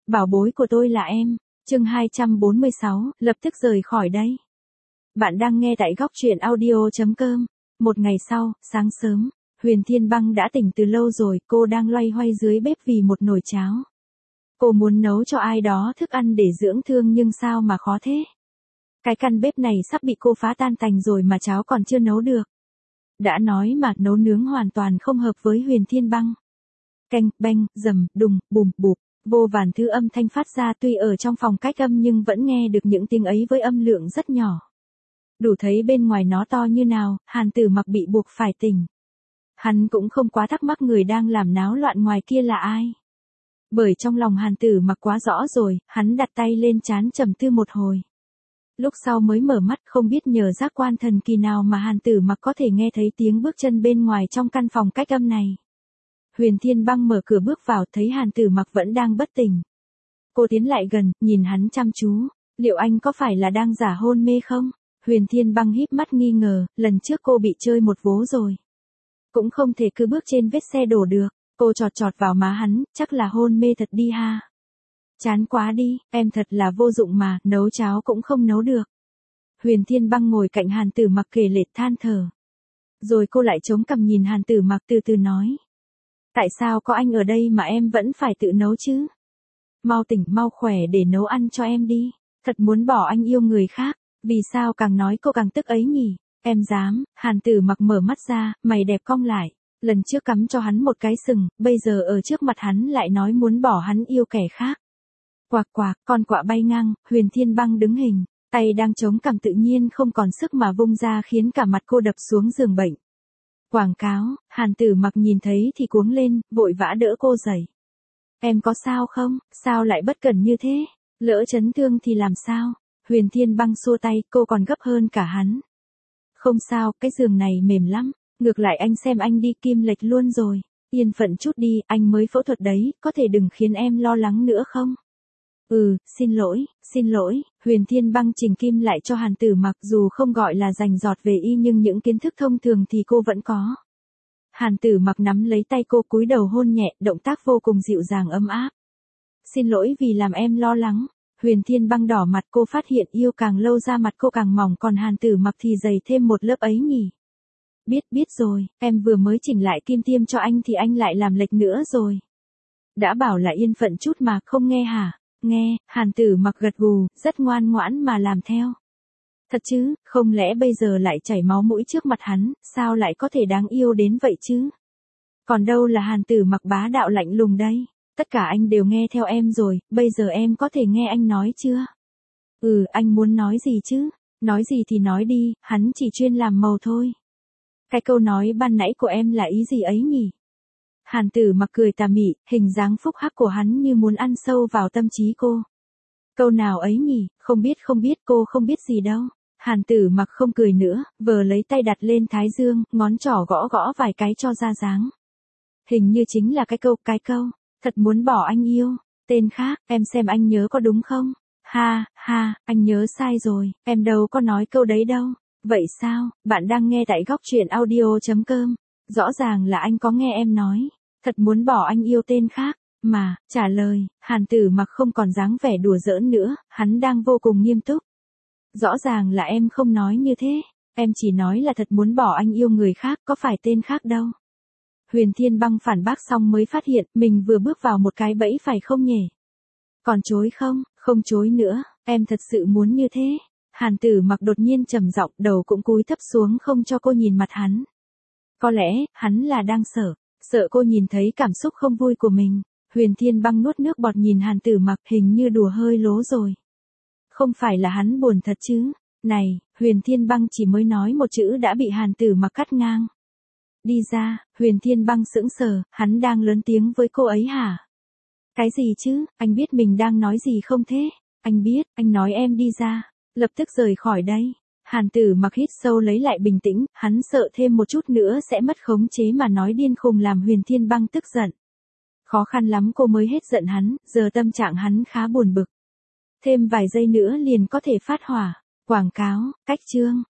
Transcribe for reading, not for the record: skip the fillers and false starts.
Bảo bối của tôi là em. Chương 246, lập tức rời khỏi đây. Bạn đang nghe tại góc truyện audio.com. Một ngày sau, sáng sớm, Huyền Thiên Băng đã tỉnh từ lâu rồi, cô đang loay hoay dưới bếp vì một nồi cháo. Cô muốn nấu cho ai đó thức ăn để dưỡng thương nhưng sao mà khó thế. Cái căn bếp này sắp bị cô phá tan tành rồi mà cháo còn chưa nấu được. Đã nói mà nấu nướng hoàn toàn không hợp với Huyền Thiên Băng. Canh, beng, dầm, đùng, bùm, bụp. Vô vàn thứ âm thanh phát ra tuy ở trong phòng cách âm nhưng vẫn nghe được những tiếng ấy với âm lượng rất nhỏ. Đủ thấy bên ngoài nó to như nào, Hàn Tử Mặc bị buộc phải tỉnh. Hắn cũng không quá thắc mắc người đang làm náo loạn ngoài kia là ai. Bởi trong lòng Hàn Tử Mặc quá rõ rồi, hắn đặt tay lên trán trầm tư một hồi. Lúc sau mới mở mắt, không biết nhờ giác quan thần kỳ nào mà Hàn Tử Mặc có thể nghe thấy tiếng bước chân bên ngoài trong căn phòng cách âm này. Huyền Thiên Băng mở cửa bước vào, thấy Hàn Tử Mặc vẫn đang bất tỉnh. Cô tiến lại gần, nhìn hắn chăm chú. Liệu anh có phải là đang giả hôn mê không? Huyền Thiên Băng híp mắt nghi ngờ, lần trước cô bị chơi một vố rồi. Cũng không thể cứ bước trên vết xe đổ được. Cô chọt chọt vào má hắn, chắc là hôn mê thật đi ha. Chán quá đi, em thật là vô dụng mà, nấu cháo cũng không nấu được. Huyền Thiên Băng ngồi cạnh Hàn Tử Mặc kề lệ than thở. Rồi cô lại chống cằm nhìn Hàn Tử Mặc từ từ nói. Tại sao có anh ở đây mà em vẫn phải tự nấu chứ? Mau tỉnh mau khỏe để nấu ăn cho em đi. Thật muốn bỏ anh yêu người khác. Vì sao càng nói cô càng tức ấy nhỉ? Em dám. Hàn Tử Mặc mở mắt ra, mày đẹp cong lại. Lần trước cắm cho hắn một cái sừng, bây giờ ở trước mặt hắn lại nói muốn bỏ hắn yêu kẻ khác. Quạc quạc, con quạ bay ngang, Huyền Thiên Băng đứng hình, tay đang chống cằm tự nhiên không còn sức mà vung ra khiến cả mặt cô đập xuống giường bệnh. Quảng cáo, Hàn Tử Mặc nhìn thấy thì cuống lên, vội vã đỡ cô dậy. Em có sao không? Sao lại bất cẩn như thế? Lỡ chấn thương thì làm sao? Huyền Thiên Băng xua tay, cô còn gấp hơn cả hắn. Không sao, cái giường này mềm lắm. Ngược lại anh xem anh đi kim lệch luôn rồi. Yên phận chút đi, anh mới phẫu thuật đấy, có thể đừng khiến em lo lắng nữa không? Xin lỗi, Huyền Thiên Băng chỉnh kim lại cho Hàn Tử Mặc, dù không gọi là rành rọt về y nhưng những kiến thức thông thường thì cô vẫn có. Hàn Tử Mặc nắm lấy tay cô cúi đầu hôn nhẹ, động tác vô cùng dịu dàng ấm áp. Xin lỗi vì làm em lo lắng. Huyền Thiên Băng đỏ mặt, cô phát hiện yêu càng lâu da mặt cô càng mỏng còn Hàn Tử Mặc thì dày thêm một lớp ấy nhỉ. Biết rồi, em vừa mới chỉnh lại kim tiêm cho anh thì anh lại làm lệch nữa rồi. Đã bảo là yên phận chút mà không nghe hả? Nghe, Hàn Tử Mặc gật gù, rất ngoan ngoãn mà làm theo. Thật chứ, không lẽ bây giờ lại chảy máu mũi trước mặt hắn, sao lại có thể đáng yêu đến vậy chứ? Còn đâu là Hàn Tử Mặc bá đạo lạnh lùng đây, tất cả anh đều nghe theo em rồi, bây giờ em có thể nghe anh nói chưa? Anh muốn nói gì chứ? Nói gì thì nói đi, hắn chỉ chuyên làm màu thôi. Cái câu nói ban nãy của em là ý gì ấy nhỉ? Hàn Tử Mặc cười tà mị, hình dáng phúc hắc của hắn như muốn ăn sâu vào tâm trí cô. Câu nào ấy nhỉ, không biết cô không biết gì đâu. Hàn Tử Mặc không cười nữa, vờ lấy tay đặt lên thái dương, ngón trỏ gõ gõ vài cái cho ra dáng. Hình như chính là cái câu, thật muốn bỏ anh yêu, tên khác, em xem anh nhớ có đúng không? Ha, anh nhớ sai rồi, em đâu có nói câu đấy đâu. Vậy sao, bạn đang nghe tại góc truyện audio.com. Rõ ràng là anh có nghe em nói. Thật muốn bỏ anh yêu tên khác. Mà, trả lời, Hàn Tử Mặc không còn dáng vẻ đùa giỡn nữa, hắn đang vô cùng nghiêm túc. Rõ ràng là em không nói như thế. Em chỉ nói là thật muốn bỏ anh yêu người khác, có phải tên khác đâu. Huyền Thiên Băng phản bác xong mới phát hiện mình vừa bước vào một cái bẫy phải không nhỉ? Còn chối không chối nữa, em thật sự muốn như thế. Hàn Tử Mặc đột nhiên trầm giọng, đầu cũng cúi thấp xuống không cho cô nhìn mặt hắn. Có lẽ, hắn là đang sợ cô nhìn thấy cảm xúc không vui của mình. Huyền Thiên Băng nuốt nước bọt nhìn Hàn Tử Mặc, hình như đùa hơi lố rồi. Không phải là hắn buồn thật chứ? Này, Huyền Thiên Băng chỉ mới nói một chữ đã bị Hàn Tử Mặc cắt ngang. Đi ra, Huyền Thiên Băng sững sờ, hắn đang lớn tiếng với cô ấy hả? Cái gì chứ, anh biết mình đang nói gì không thế? Anh biết, anh nói em đi ra. Lập tức rời khỏi đây. Hàn Tử Mặc hít sâu lấy lại bình tĩnh, hắn sợ thêm một chút nữa sẽ mất khống chế mà nói điên khùng làm Huyền Thiên Băng tức giận. Khó khăn lắm cô mới hết giận hắn, giờ tâm trạng hắn khá buồn bực. Thêm vài giây nữa liền có thể phát hỏa. Quảng cáo, cách chương.